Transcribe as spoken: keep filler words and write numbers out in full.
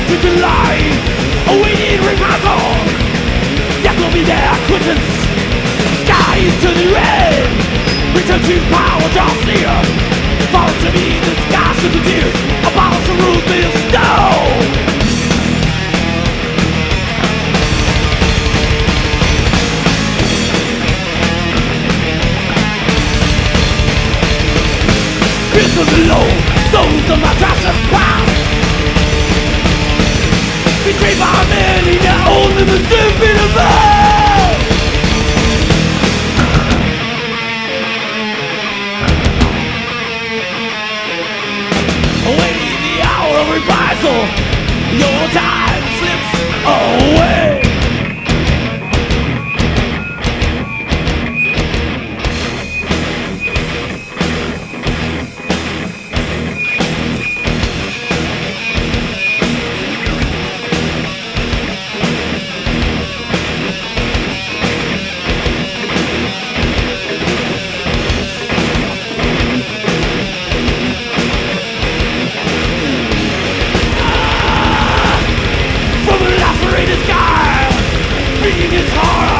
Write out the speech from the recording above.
to July, awaiting revival. Death will be their acquaintance. Sky is turning red. Return to power, draws near. Fall to me, the sky should be tears. Abolish the rules made of snow. From below, souls of my drastic past, betrayed by many that only the stupid above. Awaiting the hour of reprisal, your time slips away. Beating his heart